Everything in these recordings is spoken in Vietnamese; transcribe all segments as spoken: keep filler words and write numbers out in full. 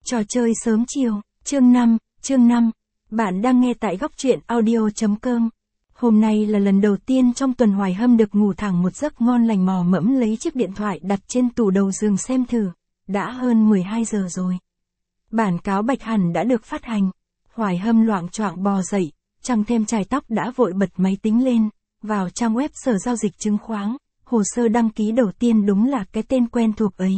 Trò chơi sớm chiều, chương năm, chương năm. Bạn đang nghe tại góc truyện audio chấm com. Hôm nay là lần đầu tiên trong tuần Hoài Hâm được ngủ thẳng một giấc ngon lành, mò mẫm lấy chiếc điện thoại đặt trên tủ đầu giường xem thử. Đã hơn mười hai giờ rồi. Bản cáo bạch hẳn đã được phát hành. Hoài Hâm loạng choạng bò dậy, chẳng thêm chải tóc đã vội bật máy tính lên, vào trang web Sở Giao dịch Chứng khoán. Hồ sơ đăng ký đầu tiên đúng là cái tên quen thuộc ấy.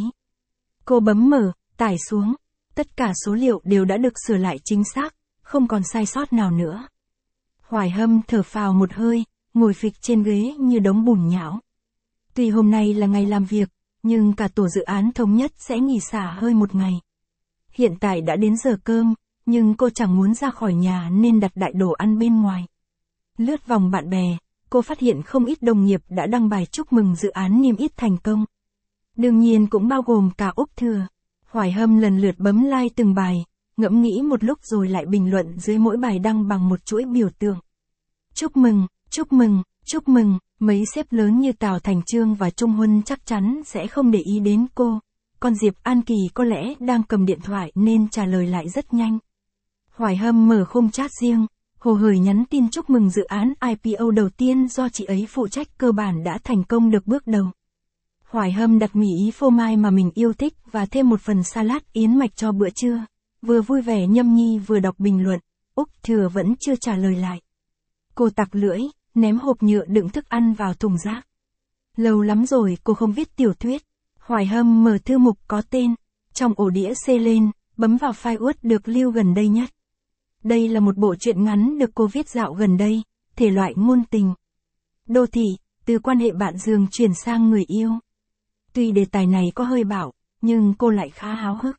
Cô bấm mở, tải xuống. Tất cả số liệu đều đã được sửa lại chính xác, không còn sai sót nào nữa. Hoài Hâm thở phào một hơi, ngồi phịch trên ghế như đống bùn nhão. Tuy hôm nay là ngày làm việc, nhưng cả tổ dự án thống nhất sẽ nghỉ xả hơi một ngày. Hiện tại đã đến giờ cơm, nhưng cô chẳng muốn ra khỏi nhà nên đặt đại đồ ăn bên ngoài. Lướt vòng bạn bè, cô phát hiện không ít đồng nghiệp đã đăng bài chúc mừng dự án niêm yết thành công. Đương nhiên cũng bao gồm cả Úc Thừa. Hoài Hâm lần lượt bấm like từng bài, ngẫm nghĩ một lúc rồi lại bình luận dưới mỗi bài đăng bằng một chuỗi biểu tượng. Chúc mừng, chúc mừng, chúc mừng, mấy sếp lớn như Tào Thành Trương và Trung Huân chắc chắn sẽ không để ý đến cô, còn Diệp An Kỳ có lẽ đang cầm điện thoại nên trả lời lại rất nhanh. Hoài Hâm mở khung chat riêng, hồ hởi nhắn tin chúc mừng dự án i pê o đầu tiên do chị ấy phụ trách cơ bản đã thành công được bước đầu. Hoài Hâm đặt mì ý phô mai mà mình yêu thích và thêm một phần salad yến mạch cho bữa trưa. Vừa vui vẻ nhâm nhi vừa đọc bình luận, Úc Thừa vẫn chưa trả lời lại. Cô tặc lưỡi, ném hộp nhựa đựng thức ăn vào thùng rác. Lâu lắm rồi cô không viết tiểu thuyết. Hoài Hâm mở thư mục có tên, trong ổ đĩa C lên, bấm vào file Word được lưu gần đây nhất. Đây là một bộ truyện ngắn được cô viết dạo gần đây, thể loại ngôn tình. Đô thị, từ quan hệ bạn giường chuyển sang người yêu. Tuy đề tài này có hơi bạo, nhưng cô lại khá háo hức.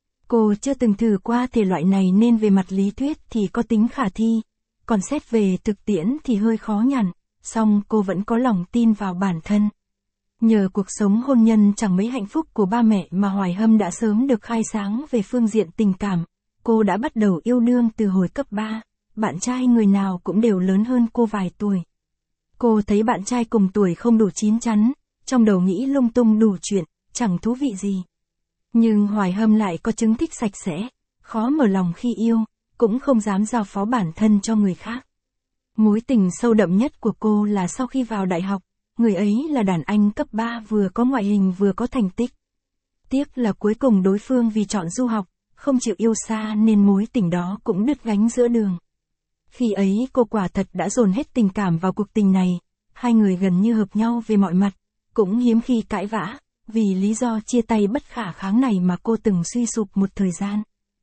Cô chưa từng thử qua thể loại này nên về mặt lý thuyết thì có tính khả thi, còn xét về thực tiễn thì hơi khó nhằn, song cô vẫn có lòng tin vào bản thân. Nhờ cuộc sống hôn nhân chẳng mấy hạnh phúc của ba mẹ mà Hoài Hâm đã sớm được khai sáng về phương diện tình cảm. Cô đã bắt đầu yêu đương từ hồi cấp ba, bạn trai người nào cũng đều lớn hơn cô vài tuổi. Cô thấy bạn trai cùng tuổi không đủ chín chắn, trong đầu nghĩ lung tung đủ chuyện, chẳng thú vị gì. Nhưng Hoài Hâm lại có chứng thích sạch sẽ, khó mở lòng khi yêu, cũng không dám giao phó bản thân cho người khác. Mối tình sâu đậm nhất của cô là sau khi vào đại học, người ấy là đàn anh cấp ba vừa có ngoại hình vừa có thành tích. Tiếc là cuối cùng đối phương vì chọn du học, không chịu yêu xa nên mối tình đó cũng đứt gánh giữa đường. Khi ấy cô quả thật đã dồn hết tình cảm vào cuộc tình này, hai người gần như hợp nhau về mọi mặt, cũng hiếm khi cãi vã, vì lý do chia tay bất khả kháng này mà cô từng suy sụp một thời gian.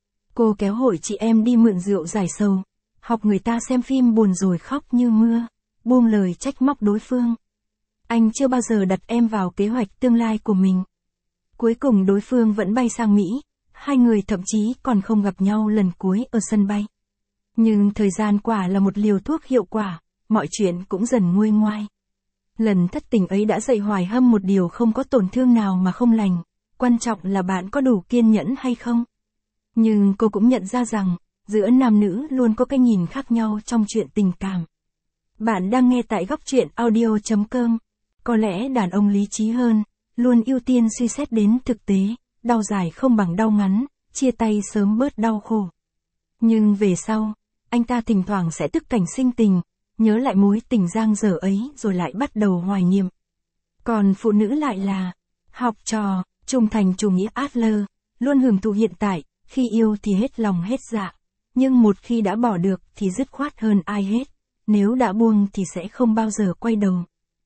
Cô kéo hội chị em đi mượn rượu giải sầu, học người ta xem phim buồn rồi khóc như mưa, buông lời trách móc đối phương. Anh chưa bao giờ đặt em vào kế hoạch tương lai của mình. Cuối cùng đối phương vẫn bay sang Mỹ, hai người thậm chí còn không gặp nhau lần cuối ở sân bay. Nhưng thời gian quả là một liều thuốc hiệu quả, mọi chuyện cũng dần nguôi ngoai. Lần thất tình ấy đã dạy Hoài Hâm một điều không có tổn thương nào mà không lành, quan trọng là bạn có đủ kiên nhẫn hay không. Nhưng cô cũng nhận ra rằng, giữa nam nữ luôn có cái nhìn khác nhau trong chuyện tình cảm. Bạn đang nghe tại góc truyện audio chấm com. Có lẽ đàn ông lý trí hơn, luôn ưu tiên suy xét đến thực tế, đau dài không bằng đau ngắn, chia tay sớm bớt đau khổ. Nhưng về sau, anh ta thỉnh thoảng sẽ tức cảnh sinh tình, nhớ lại mối tình giang dở ấy rồi lại bắt đầu hoài niệm. Còn phụ nữ lại là học trò, trung thành chủ nghĩa Adler, luôn hưởng thụ hiện tại, khi yêu thì hết lòng hết dạ, nhưng một khi đã bỏ được thì dứt khoát hơn ai hết, nếu đã buông thì sẽ không bao giờ quay đầu.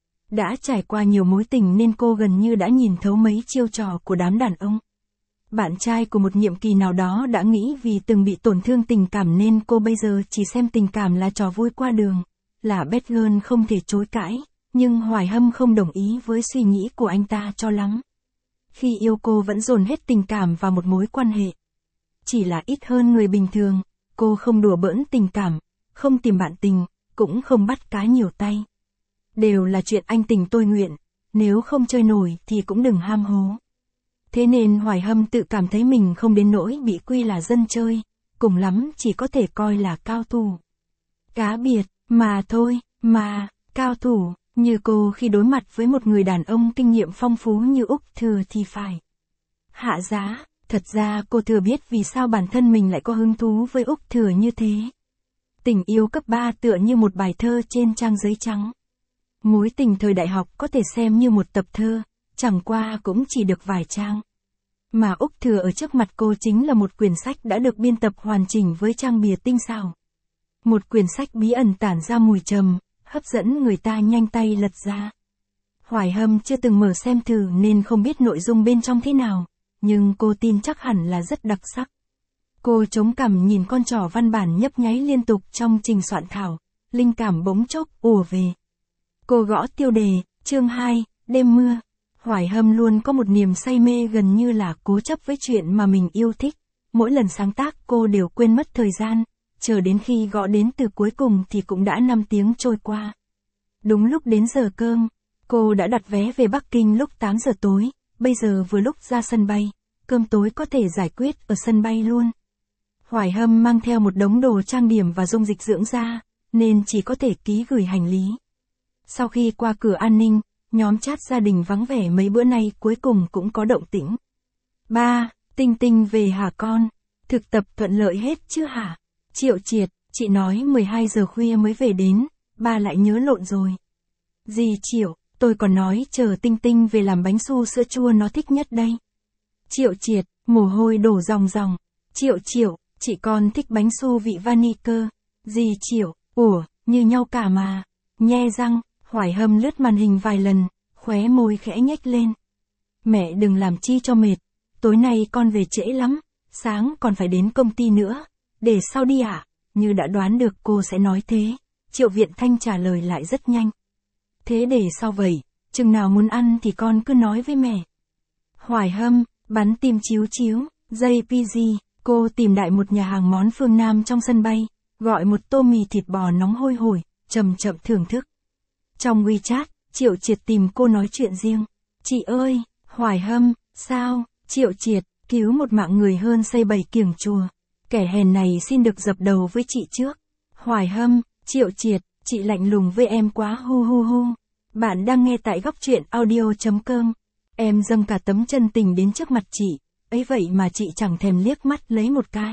Đã trải qua nhiều mối tình nên cô gần như đã nhìn thấu mấy chiêu trò của đám đàn ông. Bạn trai của một nhiệm kỳ nào đó đã nghĩ vì từng bị tổn thương tình cảm nên cô bây giờ chỉ xem tình cảm là trò vui qua đường, là bad girl không thể chối cãi, nhưng Hoài Hâm không đồng ý với suy nghĩ của anh ta cho lắm. Khi yêu cô vẫn dồn hết tình cảm vào một mối quan hệ. Chỉ là ít hơn người bình thường, cô không đùa bỡn tình cảm, không tìm bạn tình, cũng không bắt cá nhiều tay. Đều là chuyện anh tình tôi nguyện, nếu không chơi nổi thì cũng đừng ham hố. Thế nên Hoài Hâm tự cảm thấy mình không đến nỗi bị quy là dân chơi, cùng lắm chỉ có thể coi là cao thủ. Cá biệt, mà thôi, mà, cao thủ, như cô khi đối mặt với một người đàn ông kinh nghiệm phong phú như Úc Thừa thì phải. Hạ giá, Thật ra cô thừa biết vì sao bản thân mình lại có hứng thú với Úc Thừa như thế. Tình yêu cấp ba tựa như một bài thơ trên trang giấy trắng. Mối tình thời đại học có thể xem như một tập thơ, chẳng qua cũng chỉ được vài trang. Mà Úc Thừa ở trước mặt cô chính là một quyển sách đã được biên tập hoàn chỉnh với trang bìa tinh xảo. Một quyển sách bí ẩn tản ra mùi trầm, hấp dẫn người ta nhanh tay lật ra. Hoài Hâm chưa từng mở xem thử nên không biết nội dung bên trong thế nào, nhưng cô tin chắc hẳn là rất đặc sắc. Cô chống cằm nhìn con trỏ văn bản nhấp nháy liên tục trong trình soạn thảo, linh cảm bỗng chốc ùa về. Cô gõ tiêu đề, chương hai, đêm mưa. Hoài Hâm luôn có một niềm say mê gần như là cố chấp với chuyện mà mình yêu thích. Mỗi lần sáng tác cô đều quên mất thời gian, chờ đến khi gõ đến từ cuối cùng thì cũng đã năm tiếng trôi qua. Đúng lúc đến giờ cơm, cô đã đặt vé về Bắc Kinh lúc tám giờ tối, bây giờ vừa lúc ra sân bay, cơm tối có thể giải quyết ở sân bay luôn. Hoài Hâm mang theo một đống đồ trang điểm và dung dịch dưỡng da, nên chỉ có thể ký gửi hành lý. Sau khi qua cửa an ninh, nhóm chat gia đình vắng vẻ mấy bữa nay cuối cùng cũng có động tĩnh. Ba, Tinh Tinh về hả con? Thực tập thuận lợi hết chứ hả? Triệu Triệt, chị nói mười hai giờ khuya mới về đến, ba lại nhớ lộn rồi. Dì Triệu, tôi còn nói chờ Tinh Tinh về làm bánh su sữa chua nó thích nhất đây. Triệu Triệt, mồ hôi đổ ròng ròng. Triệu Triệu, chị con thích bánh su vị vani cơ. Dì Triệu, ủa, như nhau cả mà. Nhe răng, Hoài Hâm lướt màn hình vài lần, khóe môi khẽ nhếch lên. Mẹ đừng làm chi cho mệt, tối nay con về trễ lắm, sáng còn phải đến công ty nữa. Để sau đi ạ, à? Như đã đoán được cô sẽ nói thế. Triệu Viện Thanh trả lời lại rất nhanh. Thế để sau vậy, chừng nào muốn ăn thì con cứ nói với mẹ. Hoài Hâm, bắn tim chiếu chiếu, dây pê giê, cô tìm đại một nhà hàng món phương Nam trong sân bay, gọi một tô mì thịt bò nóng hôi hổi, chậm chậm thưởng thức. Trong WeChat, Triệu Triệt tìm cô nói chuyện riêng. Chị ơi, Hoài Hâm, sao? Triệu Triệt, cứu một mạng người hơn xây bảy kiểng chùa. Kẻ hèn này xin được dập đầu với chị trước. Hoài Hâm, Triệu Triệt, chị lạnh lùng với em quá hu hu hu. Bạn đang nghe tại góc truyện audio chấm com. Em dâng cả tấm chân tình đến trước mặt chị, ấy vậy mà chị chẳng thèm liếc mắt lấy một cái.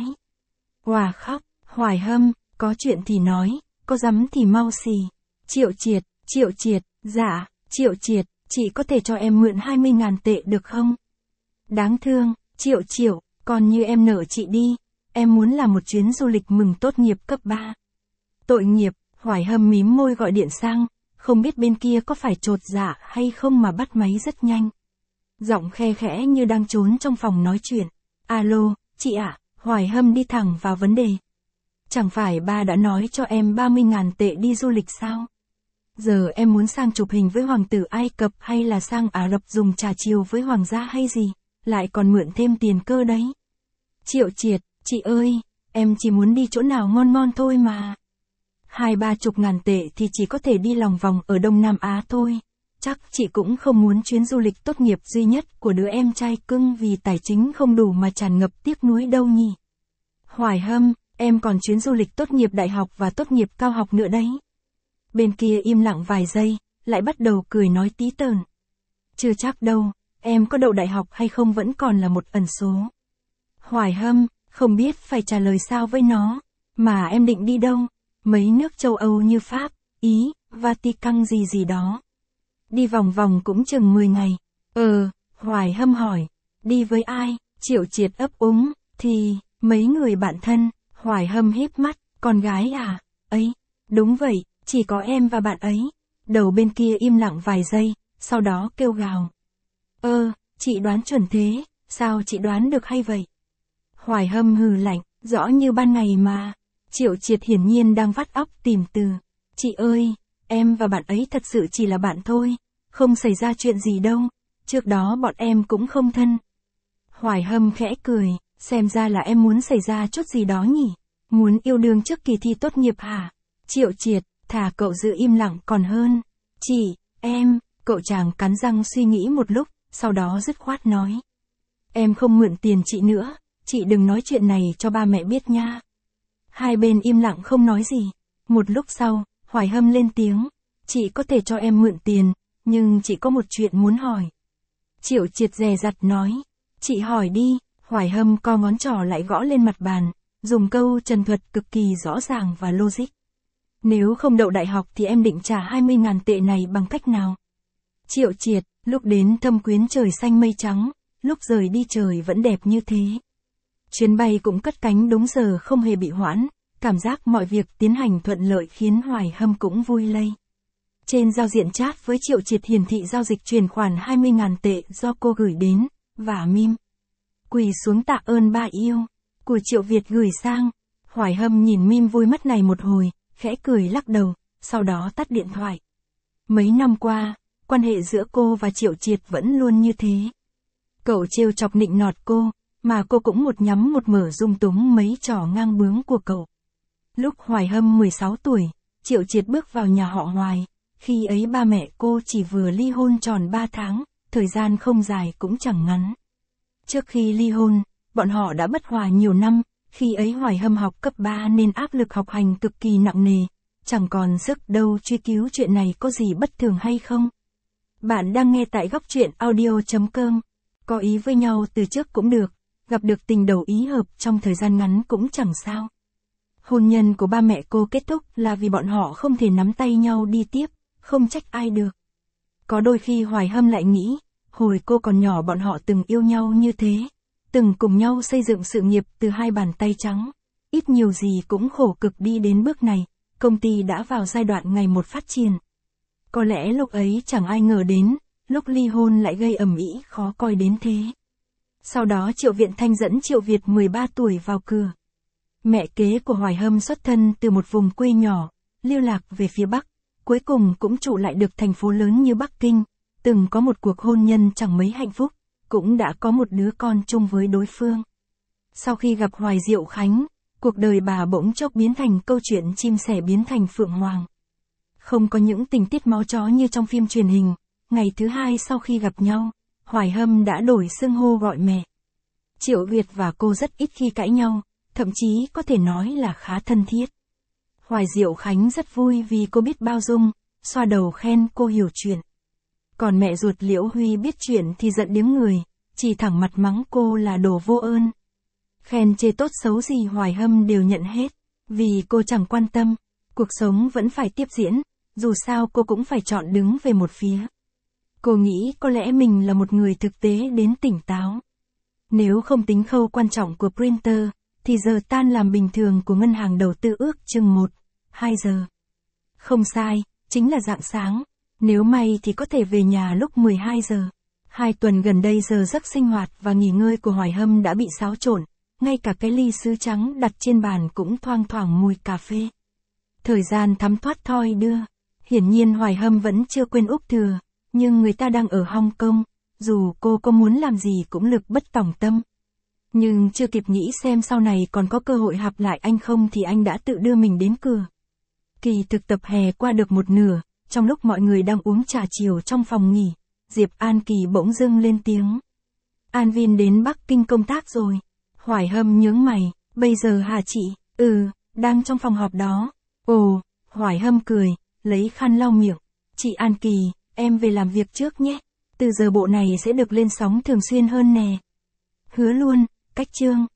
Hòa khóc, Hoài Hâm, có chuyện thì nói, có dám thì mau xì. Triệu Triệt, Triệu Triệt, dạ, Triệu Triệt, chị có thể cho em mượn hai mươi ngàn tệ được không? Đáng thương, Triệu Triệu, còn như em nợ chị đi, em muốn làm một chuyến du lịch mừng tốt nghiệp cấp ba. Tội nghiệp, Hoài Hâm mím môi gọi điện sang, không biết bên kia có phải trột dạ hay không mà bắt máy rất nhanh. Giọng khe khẽ như đang trốn trong phòng nói chuyện. Alo, chị ạ, à, Hoài Hâm đi thẳng vào vấn đề. Chẳng phải ba đã nói cho em ba mươi ngàn tệ đi du lịch sao? Giờ em muốn sang chụp hình với hoàng tử Ai Cập hay là sang Ả Rập dùng trà chiều với hoàng gia hay gì, lại còn mượn thêm tiền cơ đấy. Triệu Triệt, chị ơi, em chỉ muốn đi chỗ nào ngon ngon thôi mà. Hai ba chục ngàn tệ thì chỉ có thể đi lòng vòng ở Đông Nam Á thôi. Chắc chị cũng không muốn chuyến du lịch tốt nghiệp duy nhất của đứa em trai cưng vì tài chính không đủ mà tràn ngập tiếc nuối đâu nhỉ. Hoài Hâm, em còn chuyến du lịch tốt nghiệp đại học và tốt nghiệp cao học nữa đấy. Bên kia im lặng vài giây, lại bắt đầu cười nói tí tởn. Chưa chắc đâu, em có đậu đại học hay không vẫn còn là một ẩn số. Hoài Hâm, không biết phải trả lời sao với nó, mà em định đi đâu? Mấy nước châu Âu như Pháp, Ý, Vatican gì gì đó. Đi vòng vòng cũng chừng mười ngày. Ờ, Hoài Hâm hỏi, đi với ai? Triệu Triệt ấp úng, thì, mấy người bạn thân. Hoài Hâm híp mắt, con gái à? Ấy, đúng vậy, chỉ có em và bạn ấy. Đầu bên kia im lặng vài giây, sau đó kêu gào. Ơ, chị đoán chuẩn thế, sao chị đoán được hay vậy? Hoài Hâm hừ lạnh, rõ như ban ngày mà. Triệu Triệt hiển nhiên đang vắt óc tìm từ. Chị ơi, em và bạn ấy thật sự chỉ là bạn thôi, không xảy ra chuyện gì đâu, trước đó bọn em cũng không thân. Hoài Hâm khẽ cười, xem ra là em muốn xảy ra chút gì đó nhỉ, muốn yêu đương trước kỳ thi tốt nghiệp hả? Triệu Triệt, thà cậu giữ im lặng còn hơn. Chị, em, cậu chàng cắn răng suy nghĩ một lúc, sau đó dứt khoát nói. Em không mượn tiền chị nữa, chị đừng nói chuyện này cho ba mẹ biết nha. Hai bên im lặng không nói gì. Một lúc sau, Hoài Hâm lên tiếng. Chị có thể cho em mượn tiền, nhưng chị có một chuyện muốn hỏi. Triệu Triệt dè dặt nói. Chị hỏi đi. Hoài Hâm co ngón trỏ lại gõ lên mặt bàn, dùng câu trần thuật cực kỳ rõ ràng và logic. Nếu không đậu đại học thì em định trả hai mươi ngàn tệ này bằng cách nào? Triệu Triệt, lúc đến Thâm Quyến trời xanh mây trắng, lúc rời đi trời vẫn đẹp như thế. Chuyến bay cũng cất cánh đúng giờ không hề bị hoãn, cảm giác mọi việc tiến hành thuận lợi khiến Hoài Hâm cũng vui lây. Trên giao diện chat với Triệu Triệt hiển thị giao dịch chuyển khoản hai mươi ngàn tệ do cô gửi đến, và meme quỳ xuống tạ ơn ba yêu, của Triệu Việt gửi sang. Hoài Hâm nhìn meme vui mắt này một hồi, khẽ cười lắc đầu, sau đó tắt điện thoại. Mấy năm qua, quan hệ giữa cô và Triệu Triệt vẫn luôn như thế. Cậu trêu chọc nịnh nọt cô, mà cô cũng một nhắm một mở dung túng mấy trò ngang bướng của cậu. Lúc Hoài Hâm mười sáu tuổi, Triệu Triệt bước vào nhà họ Hoài, khi ấy ba mẹ cô chỉ vừa ly hôn tròn ba tháng, thời gian không dài cũng chẳng ngắn. Trước khi ly hôn, bọn họ đã bất hòa nhiều năm, khi ấy Hoài Hâm học cấp ba nên áp lực học hành cực kỳ nặng nề, chẳng còn sức đâu truy cứu chuyện này có gì bất thường hay không. Bạn đang nghe tại góc truyện audio chấm com, có ý với nhau từ trước cũng được, gặp được tình đầu ý hợp trong thời gian ngắn cũng chẳng sao. Hôn nhân của ba mẹ cô kết thúc là vì bọn họ không thể nắm tay nhau đi tiếp, không trách ai được. Có đôi khi Hoài Hâm lại nghĩ, hồi cô còn nhỏ bọn họ từng yêu nhau như thế, từng cùng nhau xây dựng sự nghiệp từ hai bàn tay trắng, ít nhiều gì cũng khổ cực đi đến bước này, công ty đã vào giai đoạn ngày một phát triển. Có lẽ lúc ấy chẳng ai ngờ đến, lúc ly hôn lại gây ầm ĩ khó coi đến thế. Sau đó Triệu Viện Thanh dẫn Triệu Việt mười ba tuổi vào cửa. Mẹ kế của Hoài Hâm xuất thân từ một vùng quê nhỏ, lưu lạc về phía Bắc, cuối cùng cũng trụ lại được thành phố lớn như Bắc Kinh, từng có một cuộc hôn nhân chẳng mấy hạnh phúc, cũng đã có một đứa con chung với đối phương. Sau khi gặp Hoài Diệu Khánh, cuộc đời bà bỗng chốc biến thành câu chuyện chim sẻ biến thành phượng hoàng. Không có những tình tiết máu chó như trong phim truyền hình, ngày thứ hai sau khi gặp nhau, Hoài Hâm đã đổi xưng hô gọi mẹ. Triệu Việt và cô rất ít khi cãi nhau, thậm chí có thể nói là khá thân thiết. Hoài Diệu Khánh rất vui vì cô biết bao dung, xoa đầu khen cô hiểu chuyện. Còn mẹ ruột Liễu Huy biết chuyện thì giận điếng người, chỉ thẳng mặt mắng cô là đồ vô ơn. Khen chê tốt xấu gì Hoài Hâm đều nhận hết, vì cô chẳng quan tâm, cuộc sống vẫn phải tiếp diễn, dù sao cô cũng phải chọn đứng về một phía. Cô nghĩ có lẽ mình là một người thực tế đến tỉnh táo. Nếu không tính khâu quan trọng của printer, thì giờ tan làm bình thường của ngân hàng đầu tư ước chừng một, hai giờ. Không sai, chính là rạng sáng. Nếu may thì có thể về nhà lúc mười hai giờ. Hai tuần gần đây giờ giấc sinh hoạt và nghỉ ngơi của Hoài Hâm đã bị xáo trộn, ngay cả cái ly sứ trắng đặt trên bàn cũng thoang thoảng mùi cà phê. Thời gian thấm thoát thoi đưa. Hiển nhiên Hoài Hâm vẫn chưa quên Úc Thừa, nhưng người ta đang ở Hong Kong, dù cô có muốn làm gì cũng lực bất tòng tâm. Nhưng chưa kịp nghĩ xem sau này còn có cơ hội gặp lại anh không thì anh đã tự đưa mình đến cửa. Kỳ thực tập hè qua được một nửa, trong lúc mọi người đang uống trà chiều trong phòng nghỉ, Diệp An Kỳ bỗng dưng lên tiếng. An Vin đến Bắc Kinh công tác rồi. Hoài Hâm nhướng mày, bây giờ hả chị? Ừ, đang trong phòng họp đó. Ồ, Hoài Hâm cười, lấy khăn lau miệng. Chị An Kỳ, em về làm việc trước nhé. Từ giờ bộ này sẽ được lên sóng thường xuyên hơn nè. Hứa luôn, cách chương.